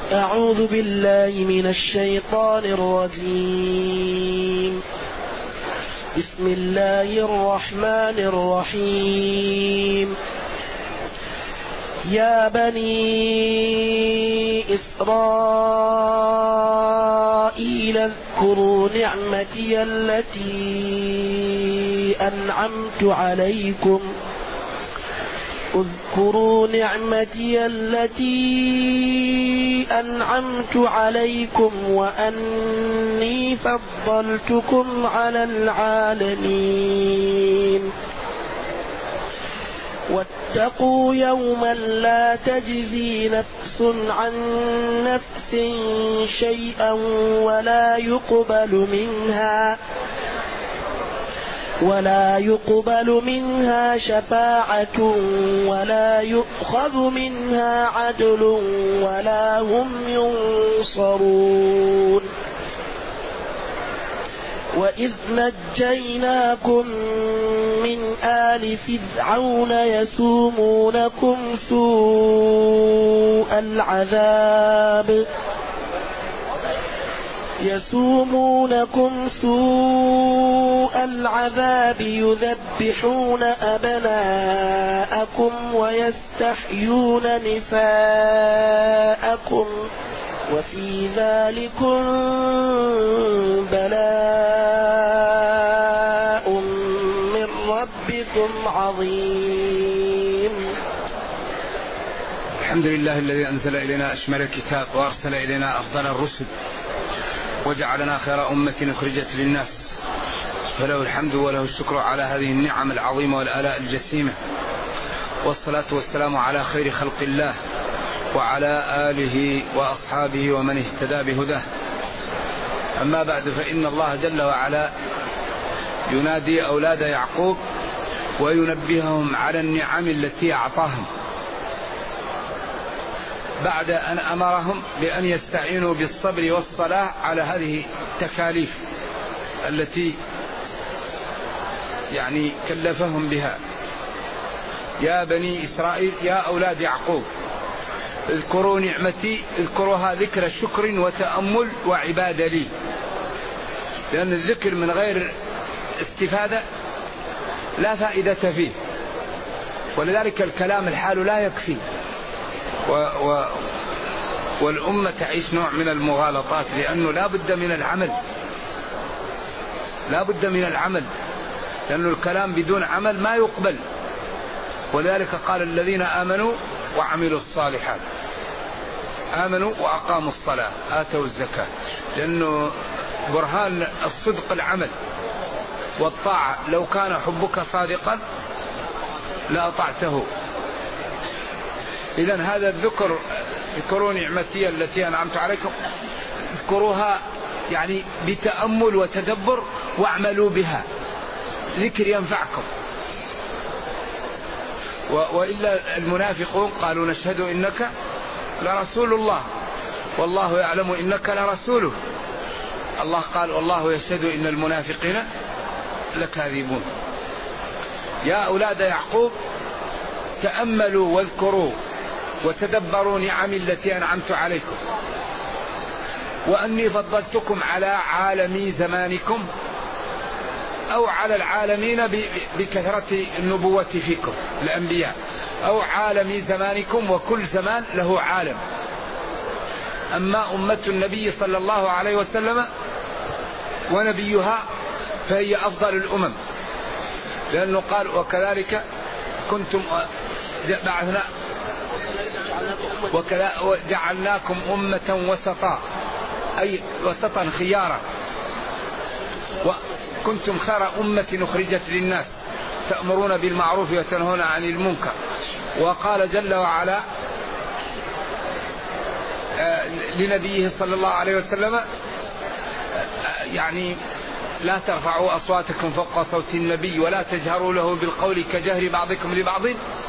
أعوذ بالله من الشيطان الرجيم. بسم الله الرحمن الرحيم. يا بني إسرائيل اذكروا نعمتي التي أنعمت عليكم وأني فضلتكم على العالمين. واتقوا يوما لا تجزي نفس عن نفس شيئا ولا يقبل منها شفاعة ولا يؤخذ منها عدل ولا هم ينصرون. وإذ نجيناكم من آل فرعون يسومونكم سوء العذاب يذبحون أبناءكم ويستحيون نساءكم وفي ذلكم بلاء من ربكم عظيم. الحمد لله الذي أنزل إلينا أشمل الكتاب وأرسل إلينا أفضل الرسل وجعلنا خير أمة أخرجت للناس، فله الحمد وله الشكر على هذه النعم العظيمة والآلاء الجسيمة، والصلاة والسلام على خير خلق الله وعلى آله وأصحابه ومن اهتدى بهداه. أما بعد، فإن الله جل وعلا ينادي أولاد يعقوب وينبههم على النعم التي أعطاهم بعد أن أمرهم بأن يستعينوا بالصبر والصلاة على هذه التكاليف التي كلفهم بها. يا بني إسرائيل، يا أولاد يعقوب، اذكروا نعمتي، اذكروها ذكر شكر وتأمل وعبادة لي، لأن الذكر من غير استفادة لا فائدة فيه، ولذلك الكلام الحال لا يكفي، والأمة تعيش نوع من المغالطات، لأنه لا بد من العمل، لأن الكلام بدون عمل ما يقبل. ولذلك قال الذين آمنوا وعملوا الصالحات، آمنوا وأقاموا الصلاة آتوا الزكاة، لأنه برهان الصدق العمل والطاعة. لو كان حبك صادقا لأطعته. إذن هذا الذكر، اذكروا نعمتي التي أنعمت عليكم، اذكروها بتأمل وتدبر واعملوا بها، ذكر ينفعكم. وإلا المنافقون قالوا نشهد إنك لرسول الله والله يعلم إنك لرسوله. الله قال والله يشهد إن المنافقين لكاذبون. يا أولاد يعقوب، تأملوا واذكروا وتدبروا نعمي التي أنعمت عليكم، وأني فضلتكم على عالمي زمانكم، أو على العالمين بكثرة النبوة فيكم الأنبياء، أو عالمي زمانكم، وكل زمان له عالم. أما أمة النبي صلى الله عليه وسلم ونبيها فهي أفضل الأمم، لأنه قال وكذلك كنتم بعثنا وجعلناكم أمة وسطا، أي وسطا خيارا، وكنتم خير أمة أخرجت للناس تأمرون بالمعروف وتنهون عن المنكر. وقال جل وعلا لنبيه صلى الله عليه وسلم لا ترفعوا أصواتكم فوق صوت النبي ولا تجهروا له بالقول كجهر بعضكم لبعض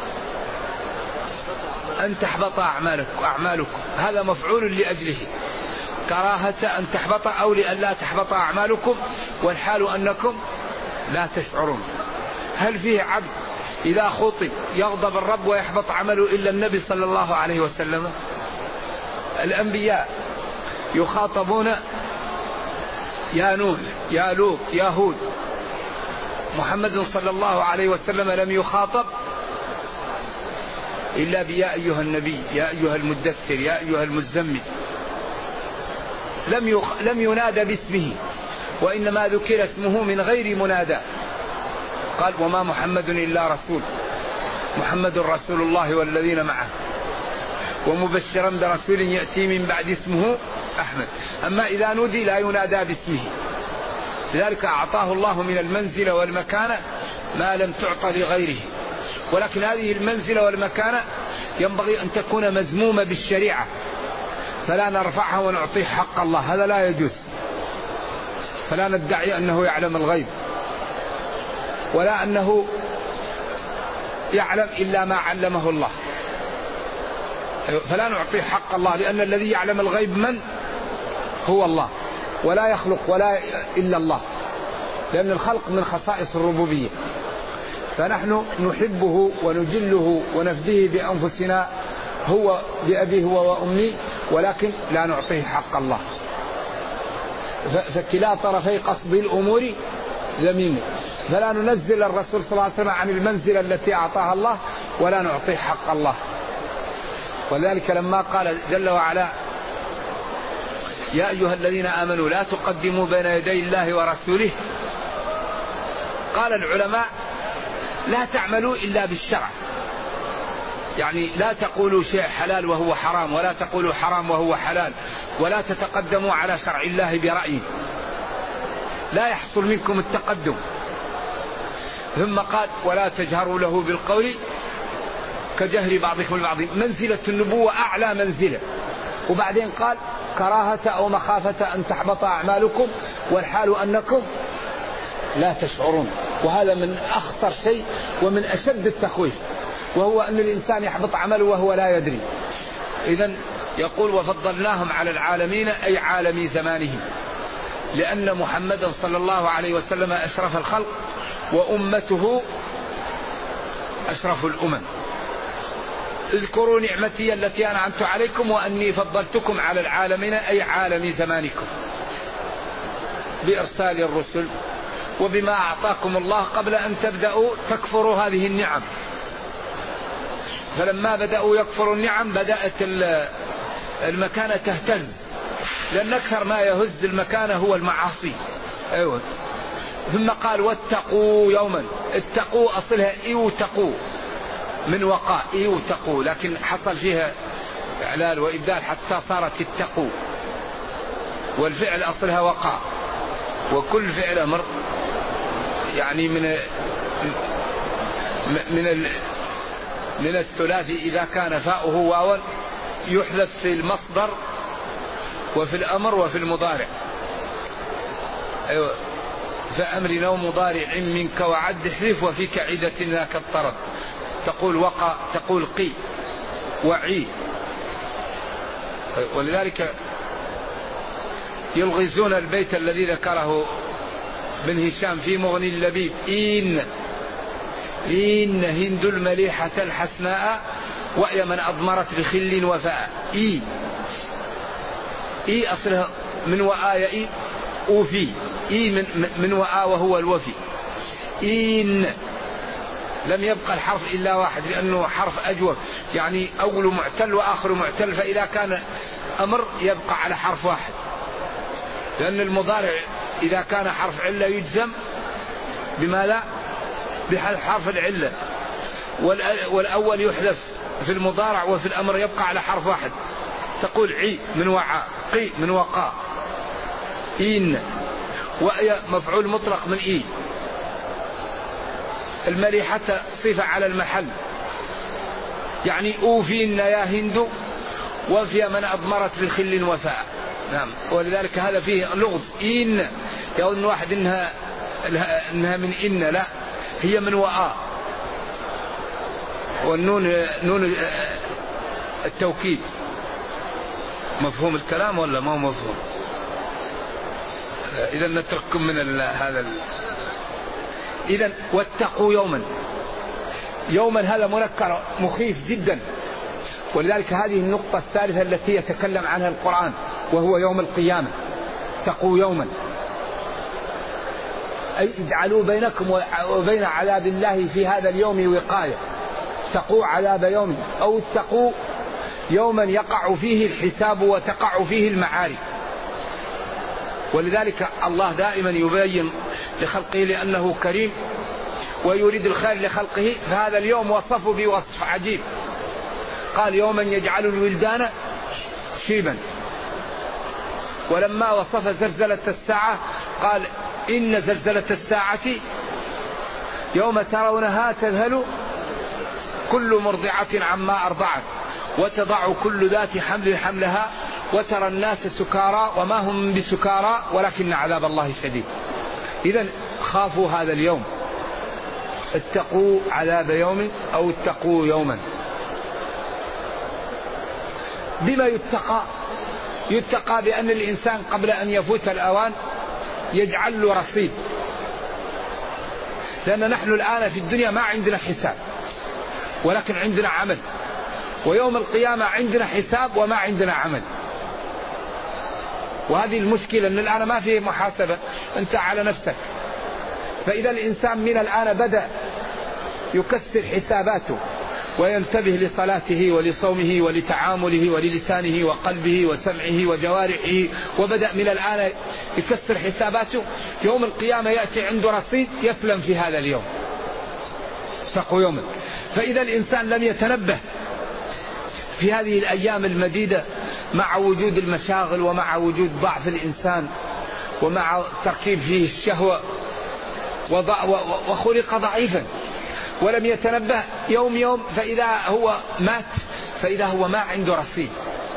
أن تحبط أعمالكم. هذا مفعول لأجله، كراهة أن تحبط أو لأن لا تحبط أعمالكم، والحال أنكم لا تشعرون. هل فيه عبد إذا خطب يغضب الرب ويحبط عمله إلا النبي صلى الله عليه وسلم؟ الأنبياء يخاطبون يا نوح يا لوط يا هود. محمد صلى الله عليه وسلم لم يخاطب إلا بيا أيها النبي يا أيها المدثر يا أيها المزمل. لم ينادى باسمه، وإنما ذكر اسمه من غير منادى. قال وما محمد إلا رسول، محمد رسول الله والذين معه، ومبشرا برسول يأتي من بعد اسمه أحمد. أما إذا نودي لا ينادى باسمه، لذلك أعطاه الله من المنزلة والمكانة ما لم تعطى لغيره. ولكن هذه المنزلة والمكانة ينبغي أن تكون مزمومة بالشريعة، فلا نرفعها ونعطيه حق الله، هذا لا يجوز. فلا ندعي أنه يعلم الغيب، ولا أنه يعلم إلا ما علمه الله، فلا نعطيه حق الله، لأن الذي يعلم الغيب من هو الله، ولا يخلق ولا إلا الله، لأن الخلق من خصائص الربوبية. فنحن نحبه ونجله ونفديه بأنفسنا هو بأبيه وأمي، ولكن لا نعطيه حق الله. فكلا طرفي قصد الأمور ذميم، فلا ننزل الرسول صلى الله عليه وسلم عن المنزلة التي أعطاها الله، ولا نعطيه حق الله. ولذلك لما قال جل وعلا يا أيها الذين آمنوا لا تقدموا بين يدي الله ورسوله، قال العلماء لا تعملوا إلا بالشرع، يعني لا تقولوا شيء حلال وهو حرام، ولا تقولوا حرام وهو حلال، ولا تتقدموا على شرع الله برأي، لا يحصل منكم التقدم. ثم قال ولا تجهروا له بالقول كجهر بعضكم البعض، منزلة النبوة أعلى منزلة. وبعدين قال كراهة أو مخافة أن تحبط أعمالكم والحال أنكم لا تشعرون. وهذا من أخطر شيء ومن أشد التخويف، وهو أن الإنسان يحبط عمله وهو لا يدري. إذن يقول وفضلناهم على العالمين، أي عالمي زمانهم، لأن محمدا صلى الله عليه وسلم أشرف الخلق، وأمته أشرف الأمم. اذكروا نعمتي التي أنعمت عليكم وأني فضلتكم على العالمين، أي عالم زمانكم، بإرسال الرسل وبما أعطاكم الله قبل أن تبدأوا تكفروا هذه النعم. فلما بدأوا يكفروا النعم بدأت المكانة تهتز، لأن أكثر ما يهز المكانة هو المعاصي. أيوة. ثم قال واتقوا يوما، اتقوا أصلها إيوتقوا من وقاء إيوتقوا، لكن حصل فيها إعلال وإبدال حتى صارت اتقوا، والفعل أصلها وقاء. وكل فعل أمر يعني من الثلاثي إذا كان فاؤه واوا يحذف في المصدر وفي الأمر وفي المضارع. أيوة. فأمر نو مضارع منك وعد احذف، وفيك عدة ذاك الطرد، تقول وقع، تقول قي وعي. ولذلك يلغزون البيت الذي ذكره بن هشام في مغني اللبيب إن هند المليحة الحسناء وأي من أضمرت بخل وفاء. إي أصلها من وآي أوفي، إي من وآ وهو الوفي. إن لم يبقى الحرف إلا واحد، لأنه حرف أجوف، يعني أول معتل وآخر معتل، فإذا كان أمر يبقى على حرف واحد، لأن المضارع إذا كان حرف علة يجزم بماذا؟ بحرف العلة، والأول يحذف في المضارع، وفي الأمر يبقى على حرف واحد. تقول عي من وعاء، قي من وقاء. إن وأي مفعول مطلق من إي. المليحة صفة على المحل، يعني أوفين يا هند وفي من أضمرت بالخل وفاء. نعم. ولذلك هذا فيه لغز. إن يظن واحد إنها من إن، لا، هي من وآ، والنون نون التوكيد. مفهوم الكلام ولا ما هو مفهوم؟ إذا نترككم من هذا إذا واتقوا يوما. يوما هذا منكر مخيف جدا، ولذلك هذه النقطة الثالثة التي يتكلم عنها القرآن، وهو يوم القيامة. اتقوا يوما، أي اجعلوا بينكم وبين عذاب الله في هذا اليوم وقاية. اتقوا عذاب يوم، أو اتقوا يوما يقع فيه الحساب وتقع فيه المعارك. ولذلك الله دائما يبين لخلقه لأنه كريم ويريد الخير لخلقه، فهذا اليوم وصفه بوصف عجيب، قال يوما يجعل الولدان شيبا. ولما وصف زلزلة الساعة قال إن زلزلة الساعة يوم ترونها تذهل كل مرضعة عما أرضعت وتضع كل ذات حمل حملها وترى الناس سكارى وما هم بسكارى ولكن عذاب الله شديد. إذن خافوا هذا اليوم، اتقوا عذاب يوم أو اتقوا يوما. بما يتقى بأن الإنسان قبل أن يفوت الأوان يجعل له رصيد، لأن نحن الآن في الدنيا ما عندنا حساب ولكن عندنا عمل، ويوم القيامة عندنا حساب وما عندنا عمل. وهذه المشكلة أن الآن ما فيه محاسبة أنت على نفسك. فإذا الإنسان من الآن بدأ يكسر حساباته وينتبه لصلاته ولصومه ولتعامله وللسانه وقلبه وسمعه وجوارحه، وبدأ من الآن يكسر حساباته، يوم القيامة يأتي عنده رصيد يسلم في هذا اليوم. اتقوا يوما. فإذا الإنسان لم يتنبه في هذه الأيام المديدة مع وجود المشاغل ومع وجود ضعف الإنسان ومع تركيب فيه الشهوة وخلق ضعيفا، ولم يتنبه يوم فإذا هو مات، فإذا هو ما عنده رصيد.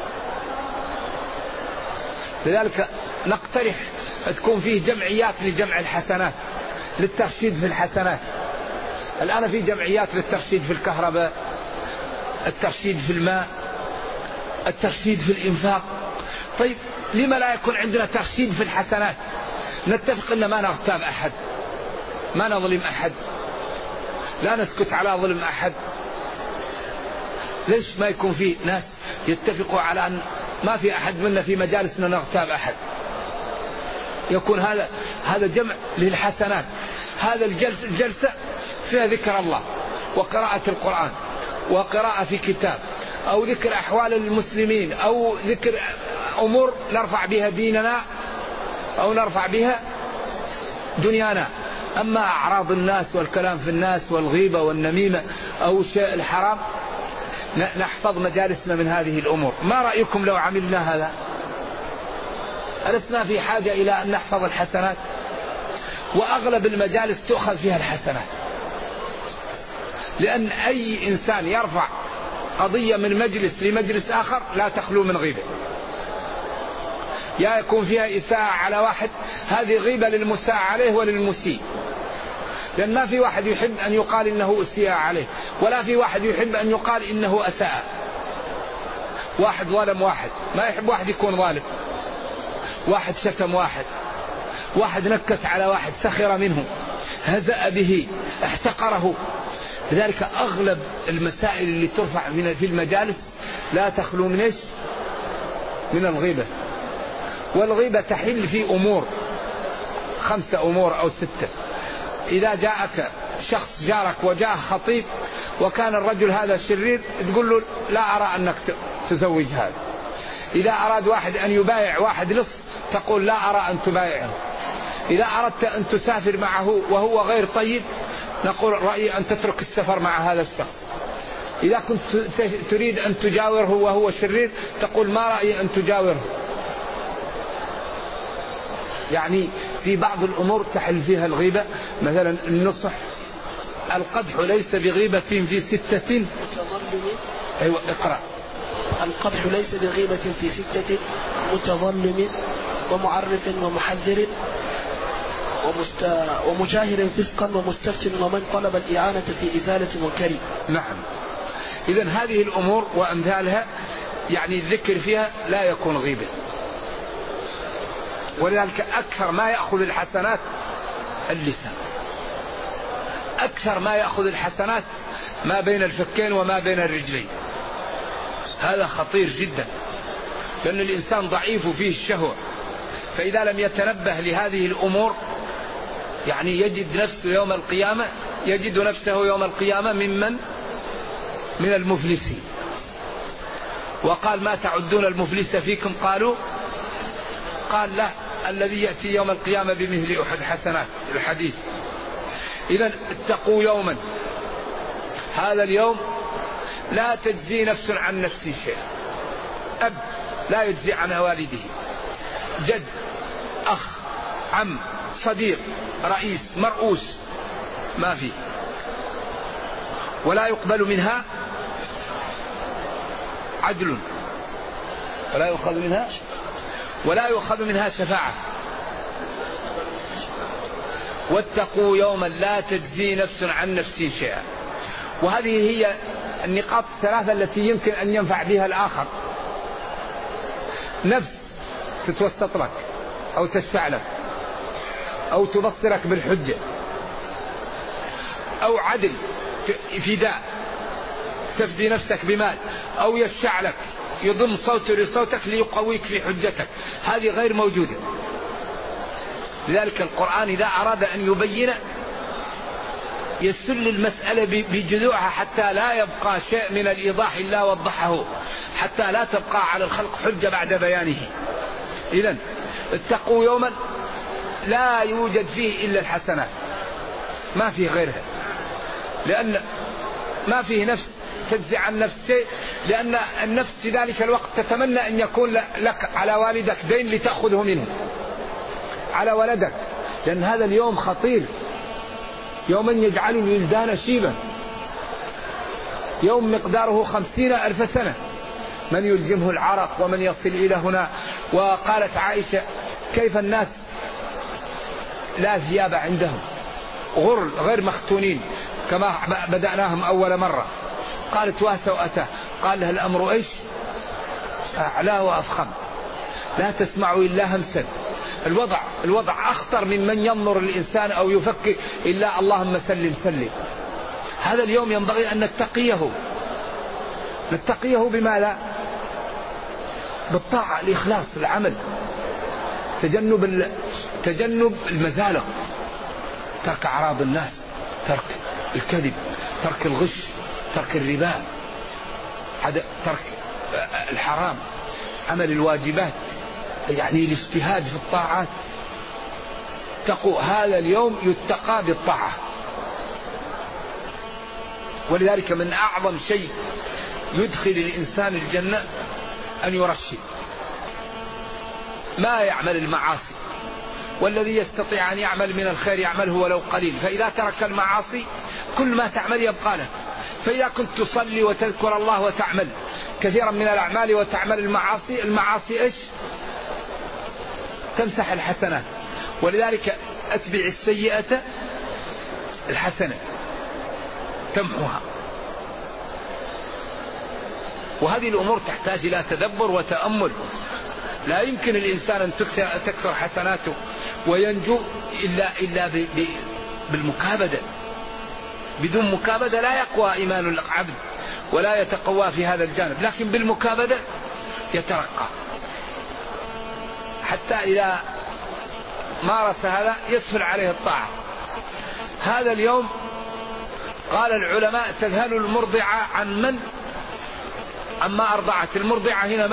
لذلك نقترح تكون فيه جمعيات لجمع الحسنات، للترشيد في الحسنات. الآن في جمعيات للترشيد في الكهرباء، الترشيد في الماء، الترشيد في الإنفاق. طيب لما لا يكون عندنا ترشيد في الحسنات؟ نتفق أن ما نغتاب أحد، ما نظلم أحد، لا نسكت على ظلم أحد. ليش ما يكون في ناس يتفقوا على أن ما في أحد منا في مجالسنا نغتاب أحد؟ يكون هذا جمع للحسنات. هذا الجلسة فيها ذكر الله وقراءة القرآن وقراءة في كتاب، أو ذكر أحوال المسلمين، أو ذكر أمور نرفع بها ديننا أو نرفع بها دنيانا. أما أعراض الناس والكلام في الناس والغيبة والنميمة أو الشيء الحرام، نحفظ مجالسنا من هذه الأمور. ما رأيكم لو عملنا هذا؟ ألسنا في حاجة إلى أن نحفظ الحسنات؟ وأغلب المجالس تؤخذ فيها الحسنات، لأن أي إنسان يرفع قضية من مجلس لمجلس آخر لا تخلو من غيبة. يا يكون فيها إساءة على واحد، هذه غيبة للمساء عليه وللمسيء، لأن ما في واحد يحب أن يقال إنه أسيء عليه، ولا في واحد يحب أن يقال إنه أساء. واحد ظلم واحد، ما يحب واحد يكون ظالم. واحد شتم واحد نكت على واحد، سخر منه، هزأ به، احتقره. لذلك أغلب المسائل اللي ترفع في المجالس لا تخلو من إيش؟ من الغيبة. والغيبة تحل في أمور 5 أمور أو 6. إذا جاءك شخص جارك وجاء خطيب وكان الرجل هذا شرير، تقول له لا أرى أنك تزوج هذا. إذا أراد واحد أن يبايع واحد لص، تقول لا أرى أن تبايعه. إذا أردت أن تسافر معه وهو غير طيب، نقول رأيي أن تترك السفر مع هذا الشخص. إذا كنت تريد أن تجاوره وهو شرير، تقول ما رأيي أن تجاوره. يعني في بعض الأمور تحل فيها الغيبة، مثلا النصح. القدح ليس بغيبة في 6. أيوة اقرأ. القدح ليس بغيبة في 6: متظلم ومعرف ومحذر ومجاهر فسقا ومستفتن ومن طلب الإعانة في إزالة منكر. نعم. إذن هذه الأمور وأمثالها يعني الذكر فيها لا يكون غيبة. ولذلك أكثر ما يأخذ الحسنات اللسان، أكثر ما يأخذ الحسنات ما بين الفكين وما بين الرجلين. هذا خطير جدا، لأن الإنسان ضعيف فيه الشهوة، فإذا لم يتنبه لهذه الأمور يعني يجد نفسه يوم القيامة من المفلسين. وقال: ما تعدون المفلس فيكم؟ قال: لا، الذي يأتي يوم القيامة بمثل أحد حسنات، الحديث. إذن اتقوا يوما، هذا اليوم لا تجزي نفس عن نفس شيء، أب لا يجزي عن والده، جد، أخ، عم، صديق، رئيس، مرؤوس، ما في، ولا يقبل منها عدل، ولا يؤخذ منها شفاعة. واتقوا يوما لا تجزي نفس عن نفس شيئا. وهذه هي النقاط الثلاثة التي يمكن أن ينفع بها الآخر. نفس تتوسط لك أو تشفع لك أو تبصرك بالحجة، أو عدل فداء تفدي نفسك بمال، أو يشفع لك يضم صوته لصوتك ليقويك في حجتك، هذه غير موجودة. لذلك القرآن إذا أراد أن يبين يسل المسألة بجذوعها حتى لا يبقى شيء من الإيضاح إلا وضحه، حتى لا تبقى على الخلق حجة بعد بيانه. إذن اتقوا يوما لا يوجد فيه إلا الحسنات، ما فيه غيرها، لأن ما فيه نفس تجزي عن نفس شيء، لأن النفس في ذلك الوقت تتمنى أن يكون لك على والدك دين لتأخذه منه، على ولدك، لأن هذا اليوم خطير، يوما يجعل الولدان شيبا، يوم مقداره 50,000 سنة، من يلجمه العرق ومن يصل إلى هنا. وقالت عائشة: كيف الناس لا ثياب عندهم، غير مختونين كما بدأناهم أول مرة. قالت: وسوءته. قال لها: الأمر إيش؟ أعلى وأفخم، لا تسمع إلا همسا. الوضع أخطر من ينظر الإنسان أو يفكر إلا اللهم سلم سلم. هذا اليوم ينبغي أن نتقيه بما بالطاعة، الإخلاص، العمل، تجنب المزالق، ترك أعراض الناس، ترك الكذب، ترك الغش، ترك الربا، ترك الحرام، عمل الواجبات، يعني الاجتهاد في الطاعات. هذا اليوم يتقى بالطاعة. ولذلك من أعظم شيء يدخل الإنسان الجنة أن يرشد، ما يعمل المعاصي، والذي يستطيع أن يعمل من الخير يعمله ولو قليل، فإذا ترك المعاصي كل ما تعمل يبقى لك. فإذا كنت تصلي وتذكر الله وتعمل كثيرا من الأعمال وتعمل المعاصي إيش؟ تمسح الحسنات. ولذلك أتبع السيئة الحسنة تمحوها. وهذه الأمور تحتاج إلى تدبر وتأمل. لا يمكن الإنسان أن تكثر حسناته وينجو إلا بالمكابدة. بدون مكابدة لا يقوى إيمان العبد ولا يتقوى في هذا الجانب، لكن بالمكابدة يترقى، حتى إذا مارس هذا يسهل عليه الطاعة. هذا اليوم قال العلماء: تذهل المرضعة عما أرضعت. المرضعة هنا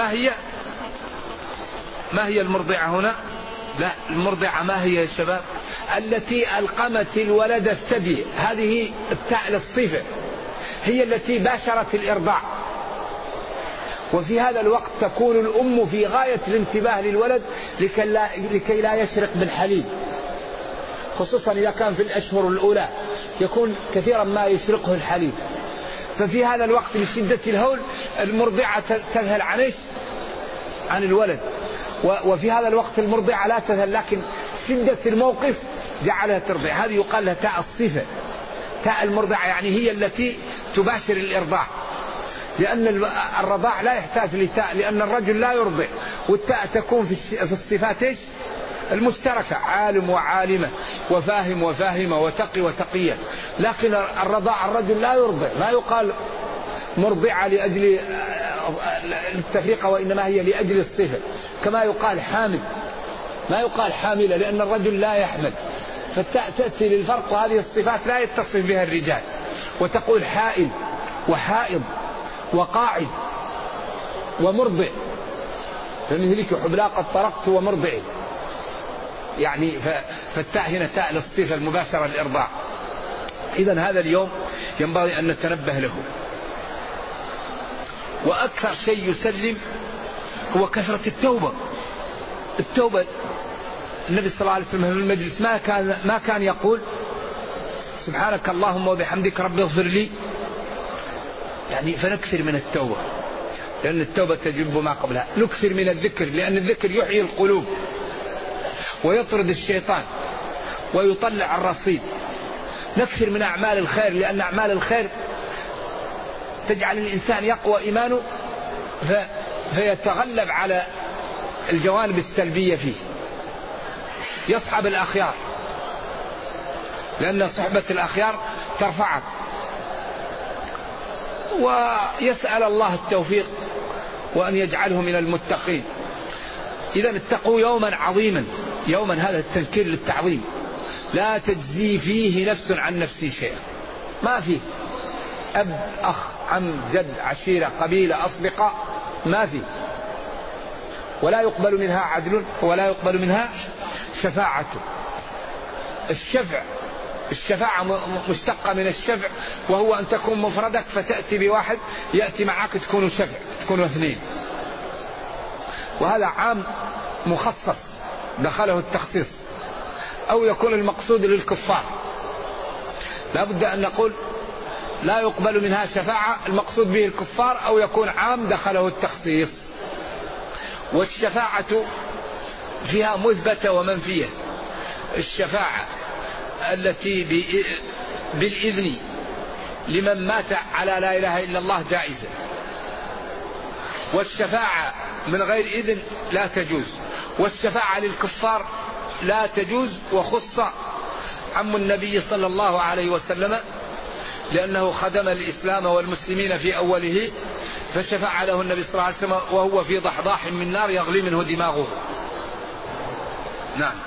ما هي المرضعة هنا؟ لا، المرضعة ما هي يا شباب؟ التي ألقمت الولد الثدي، هذه التاء للصفة، هي التي باشرت الإرضاع. وفي هذا الوقت تكون الأم في غاية الانتباه للولد لكي لا يشرق بالحليب، خصوصا إذا كان في الأشهر الأولى يكون كثيرا ما يشرقه الحليب. ففي هذا الوقت من شدة الهول المرضعة تذهل عن الولد، وفي هذا الوقت المرضعة لا تذهل، لكن شدة الموقف جعلها ترضع. هذه يقال لها تاء الصفة، تاء المرضعة، يعني هي التي تباشر الإرضاع، لأن الرضاع لا يحتاج لتاء، لأن الرجل لا يرضع، والتاء تكون في الصفات إيش؟ المشتركة، عالم وعالمة، وفاهم وفاهمة، وتقي وتقية. لكن الرضاع الرجل لا يرضع، ما يقال مرضعة لأجل للتفرقة وإنما هي لأجل الصفة. كما يقال حامل ما يقال حاملة، لأن الرجل لا يحمل، فالتاء تأتي للفرق، وهذه الصفات لا يتصف بها الرجال. وتقول حائل وحائض وقاعد ومرضع، فمثلك حبلا قد طرقت ومرضع، يعني فالتاء هنا تاء للصفة المباشرة للإرضاع. إذن هذا اليوم ينبغي أن نتنبه له. وأكثر شيء يسلم هو كثرة التوبة. النبي صلى الله عليه وسلم في المجلس ما كان يقول سبحانك اللهم وبحمدك رب اغفر لي، يعني فنكثر من التوبة، لأن التوبة تجب ما قبلها. نكثر من الذكر، لأن الذكر يحيي القلوب ويطرد الشيطان ويطلع الرصيد. نكثر من أعمال الخير، لأن أعمال الخير تجعل الإنسان يقوى إيمانه فيتغلب على الجوانب السلبية فيه. يصحب الأخيار، لأن صحبة الأخيار ترفعك. ويسأل الله التوفيق وأن يجعله من المتقين. إذا اتقوا يوما عظيما، يوما هذا التنكير للتعظيم، لا تجزي فيه نفس عن نفس شيئا. ما فيه أب أخ عم جد عشيرة قبيلة أصدقاء، ما فيه. ولا يقبل منها عدل ولا يقبل منها شفاعة. الشفاعة مشتقة من الشفع، وهو أن تكون مفردك فتأتي بواحد يأتي معك تكونوا شفع، تكونوا اثنين. وهذا عام مخصص دخله التخصيص. أو يكون المقصود للكفار، لا بد أن نقول لا يقبل منها شفاعة المقصود به الكفار، أو يكون عام دخله التخصيص. والشفاعة فيها مثبتة ومنفية. الشفاعة التي بالإذن لمن مات على لا إله إلا الله جائزة، والشفاعة من غير إذن لا تجوز، والشفاعة للكفار لا تجوز. وخص عم النبي صلى الله عليه وسلم لأنه خدم الإسلام والمسلمين في أوله، فشفع له النبي صلى الله عليه وسلم وهو في ضحضاح من نار يغلي منه دماغه. نعم،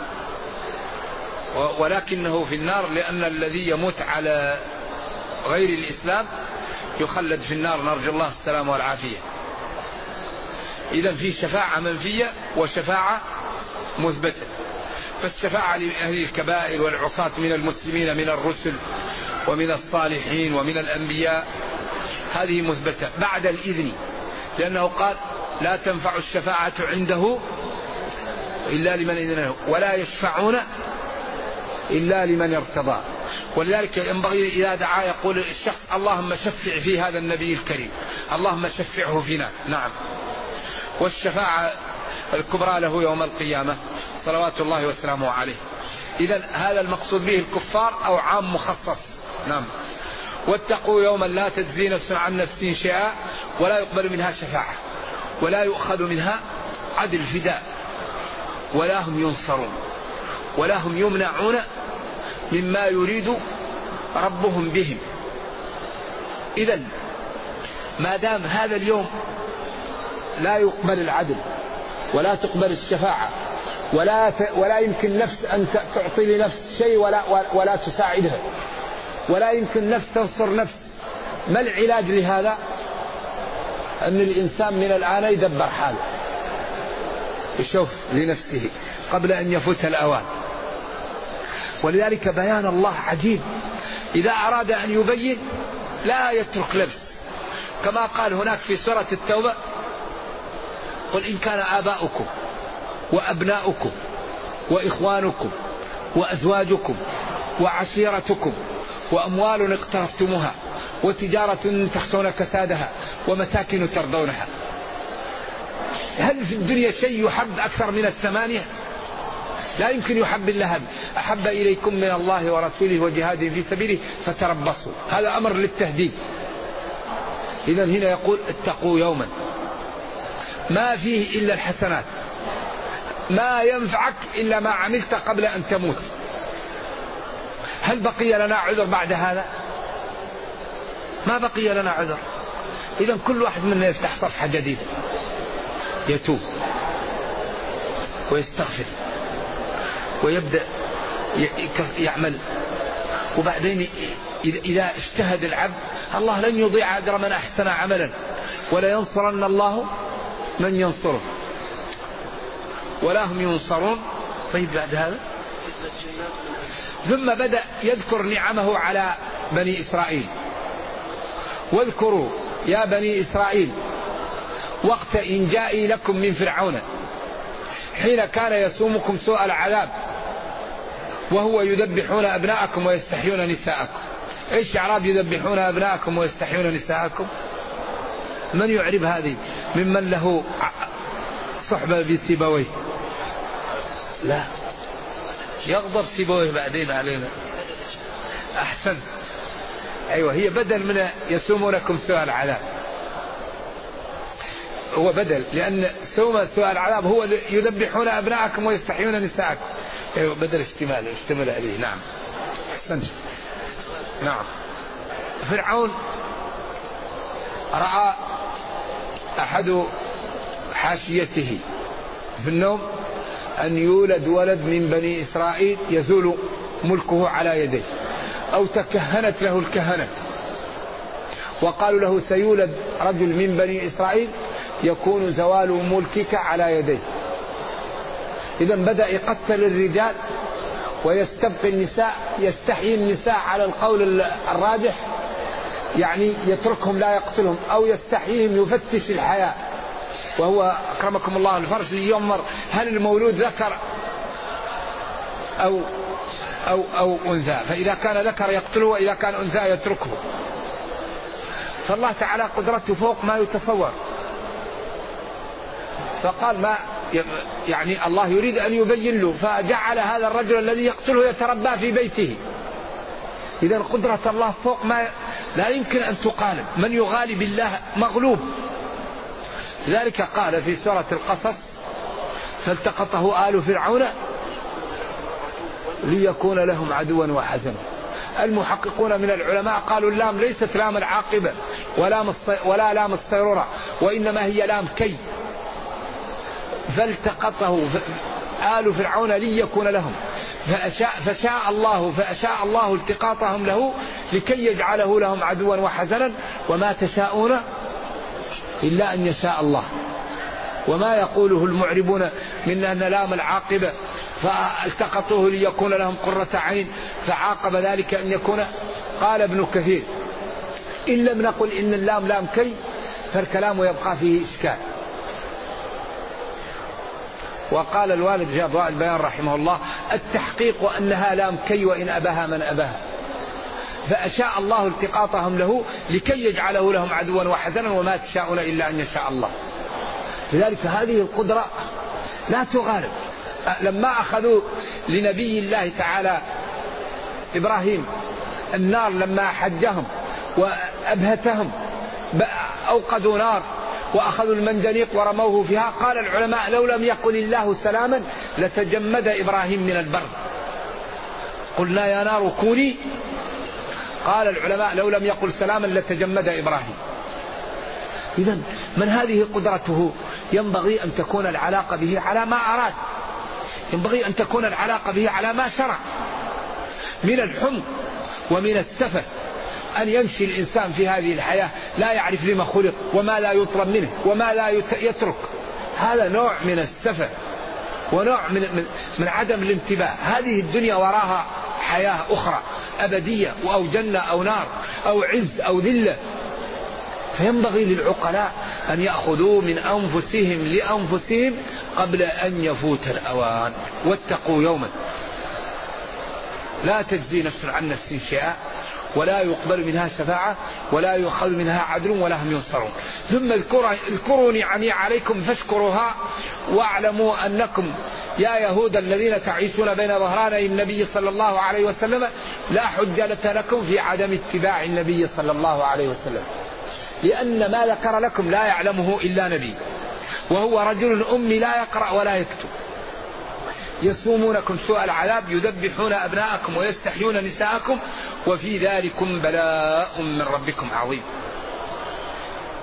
ولكنه في النار، لأن الذي يموت على غير الإسلام يخلد في النار، نرجو الله السلام والعافية. إذن في شفاعة منفية وشفاعة مثبتة. فالشفاعة لأهل الكبائر والعصاة من المسلمين من الرسل ومن الصالحين ومن الأنبياء هذه مثبتة بعد الإذن، لأنه قال لا تنفع الشفاعة عنده إلا لمن إذن له ولا يشفعون إلا لمن ارتضى. ولذلك ينبغي إذا دعا يقول الشخص اللهم شفع في هذا النبي الكريم، اللهم شفعه فينا. نعم. والشفاعة الكبرى له يوم القيامة صلوات الله وسلامه عليه. إذن هذا المقصود به الكفار أو عام مخصص. نعم. واتقوا يوما لا تجزي نفس عن نفس شيئا ولا يقبل منها شفاعة ولا يؤخذ منها عدل فداء ولا هم ينصرون ولا هم يمنعون مما يريد ربهم بهم. إذن ما دام هذا اليوم لا يقبل العدل ولا تقبل الشفاعة ولا يمكن نفس أن تعطي لنفس شيء ولا تساعدها، ولا يمكن نفس تنصر نفس، ما العلاج لهذا؟ أن الإنسان من الآن يدبر حاله، يشوف لنفسه قبل أن يفوت الأوان. ولذلك بيان الله عجيب، إذا أراد أن يبين لا يترك لبس، كما قال هناك في سورة التوبة قل إن كان آباؤكم وأبناؤكم وإخوانكم وأزواجكم وعشيرتكم وأموال اقترفتموها وتجارة تخشون كسادها ومساكن ترضونها. هل في الدنيا شيء يحب أكثر من الثمانية؟ لا يمكن يحب إلا هذا. أحب إليكم من الله ورسوله وجهاد في سبيله فتربصوا، هذا أمر للتهديد. إذن هنا يقول اتقوا يوما ما فيه إلا الحسنات، ما ينفعك إلا ما عملت قبل أن تموت. هل بقي لنا عذر بعد هذا؟ ما بقي لنا عذر. إذن كل واحد منا يفتح صفحة جديدة، يتوب ويستغفر ويبدأ يعمل. وبعدين إذا اجتهد العبد الله لن يضيع أجر من أحسن عملا، ولا ينصرن الله من ينصره ولا هم ينصرون. طيب بعد هذا ثم بدأ يذكر نعمه على بني إسرائيل. واذكروا يا بني إسرائيل وقت إنجائي لكم من فرعون حين كان يسومكم سوء العذاب وهو يذبحون أبناءكم ويستحيون نساءكم. إيش إعراب يذبحون أبناءكم ويستحيون نساءكم؟ من يعرب هذه ممن له صحبة بسيبويه؟ لا، يغضب سيبويه بعدين علينا. أحسن، أيوة، هي بدل من يسومونكم سوء العذاب، هو بدل، لأن سوء العذاب هو يذبحون أبناءكم ويستحيون نساءكم. أيوة، بدل اشتمل عليه. نعم، أحسنت. نعم، فرعون رأى أحد حاشيته في النوم أن يولد ولد من بني إسرائيل يزول ملكه على يديه، أو تكهنت له الكهنة وقالوا له سيولد رجل من بني إسرائيل يكون زوال ملكك على يديه. إذن بدأ يقتل الرجال ويستبقي النساء، يستحيي النساء على القول الراجح، يعني يتركهم لا يقتلهم، أو يستحييهم يفتش الحياة، وهو أكرمكم الله الفرش لينظر هل المولود ذكر أو أنثى، فإذا كان ذكر يقتله وإذا كان أنثى يتركه. فالله تعالى قدرته فوق ما يتصور، فقال ما يعني الله يريد أن يبين له، فجعل هذا الرجل الذي يقتله يتربى في بيته. إذا قدرة الله فوق ما لا يمكن أن تقالب، من يغالي بالله مغلوب. لذلك قال في سورة القصص فالتقطه آل فرعون ليكون لهم عدوا وحزنا. المحققون من العلماء قالوا اللام ليست لام العاقبة ولا لام الصيرورة، وإنما هي لام كي. فالتقطه آل فرعون ليكون لهم، فشاء الله التقاطهم له لكي يجعله لهم عدوا وحزنا، وما تشاءون إلا أن يشاء الله. وما يقوله المعربون من أن لام العاقبة فالتقطوه ليكون لهم قرة عين، فعاقب ذلك أن يكون. قال ابن كثير إن لم نقل إن اللام لام كي فالكلام يبقى فيه إشكال. وقال الوالد في أضواء البيان رحمه الله التحقيق أنها لام كي وإن أباها من أباها، فأشاء الله التقاطهم له لكي يجعله لهم عدوا وحزنا، وما تشاءون إلا أن يشاء الله. لذلك هذه القدرة لا تغالب. لما أخذوا لنبي الله تعالى إبراهيم النار لما حجهم وأبهتهم أوقدوا نار وأخذوا المنجنيق ورموه فيها، قال العلماء لو لم يقل الله سلاما لتجمد إبراهيم من البرد. قلنا يا نار كوني، قال العلماء لو لم يقل سلاما لتجمد إبراهيم. إذن من هذه قدرته ينبغي أن تكون العلاقة به على ما أراد، ينبغي أن تكون العلاقة به على ما شرع. من الحمق ومن السفه أن يمشي الإنسان في هذه الحياة لا يعرف لما خلق وما لا يطلب منه وما لا يترك. هذا نوع من السفه ونوع من عدم الانتباه. هذه الدنيا وراها حياة أخرى أبدية، أو جنة أو نار أو عز أو ذلة. فينبغي للعقلاء أن يأخذوا من أنفسهم لأنفسهم قبل أن يفوت الأوان. واتقوا يوما لا تجزي نفس عن نفس شيئا ولا يقبل منها شفاعة ولا يؤخذ منها عدل ولا هم ينصرون. ثم اذكروا نعمي عليكم فاشكروها واعلموا أنكم يا يهود الذين تعيشون بين ظهراني النبي صلى الله عليه وسلم لا حجة لكم في عدم اتباع النبي صلى الله عليه وسلم، لأن ما ذكر لكم لا يعلمه إلا نبي، وهو رجل أمي لا يقرأ ولا يكتب. يسومونكم سوء العذاب يذبحون أبناءكم ويستحيون نساءكم، وفي ذلكم بلاء من ربكم عظيم.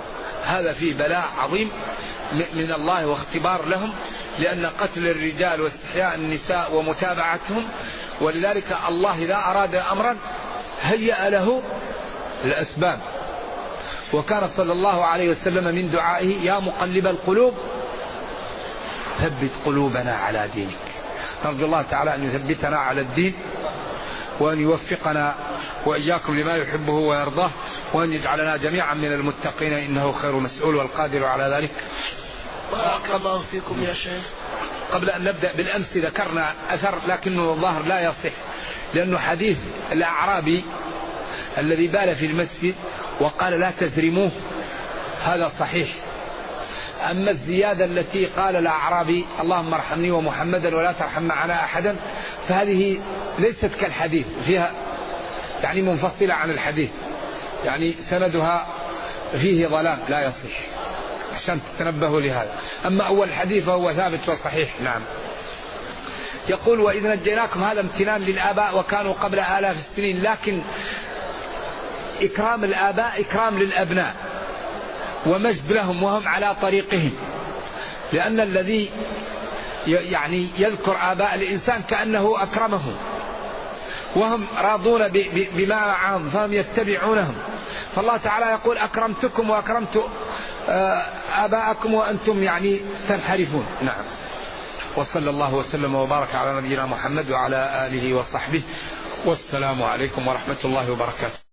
هذا فيه بلاء عظيم من الله واختبار لهم، لأن قتل الرجال واستحياء النساء ومتابعتهم، ولذلك الله إذا أراد أمرا هيأ له الأسباب. وكان صلى الله عليه وسلم من دعائه يا مقلب القلوب ثبت قلوبنا على دينك. نرجو الله تعالى أن يثبتنا على الدين، وأن يوفقنا وإياكم لما يحبه ويرضاه، وأن يجعلنا جميعا من المتقين، إنه خير مسؤول والقادر على ذلك. بارك الله فيكم يا شيخ. قبل أن نبدأ بالأمس ذكرنا أثر لكنه الظاهر لا يصح، لأنه حديث الأعرابي الذي بال في المسجد وقال لا تزرموه هذا صحيح. أما الزيادة التي قال الأعرابي اللهم ارحمني ومحمدا ولا ترحم معنا أحدا، فهذه ليست كالحديث، فيها يعني منفصلة عن الحديث، يعني سندها فيه ظلام لا يصح، عشان تتنبهوا لهذا. أما أول حديث فهو ثابت وصحيح. نعم. يقول وإذ نجيناكم، هذا امتنان للآباء وكانوا قبل آلاف السنين، لكن إكرام الآباء إكرام للأبناء ومجد لهم وهم على طريقهم، لأن الذي يعني يذكر آباء الإنسان كأنه أكرمهم، وهم راضون بما معهم فهم يتبعونهم. فالله تعالى يقول أكرمتكم وأكرمت آباءكم وأنتم يعني تنحرفون. نعم. وصلى الله وسلم وبارك على نبينا محمد وعلى آله وصحبه، والسلام عليكم ورحمة الله وبركاته.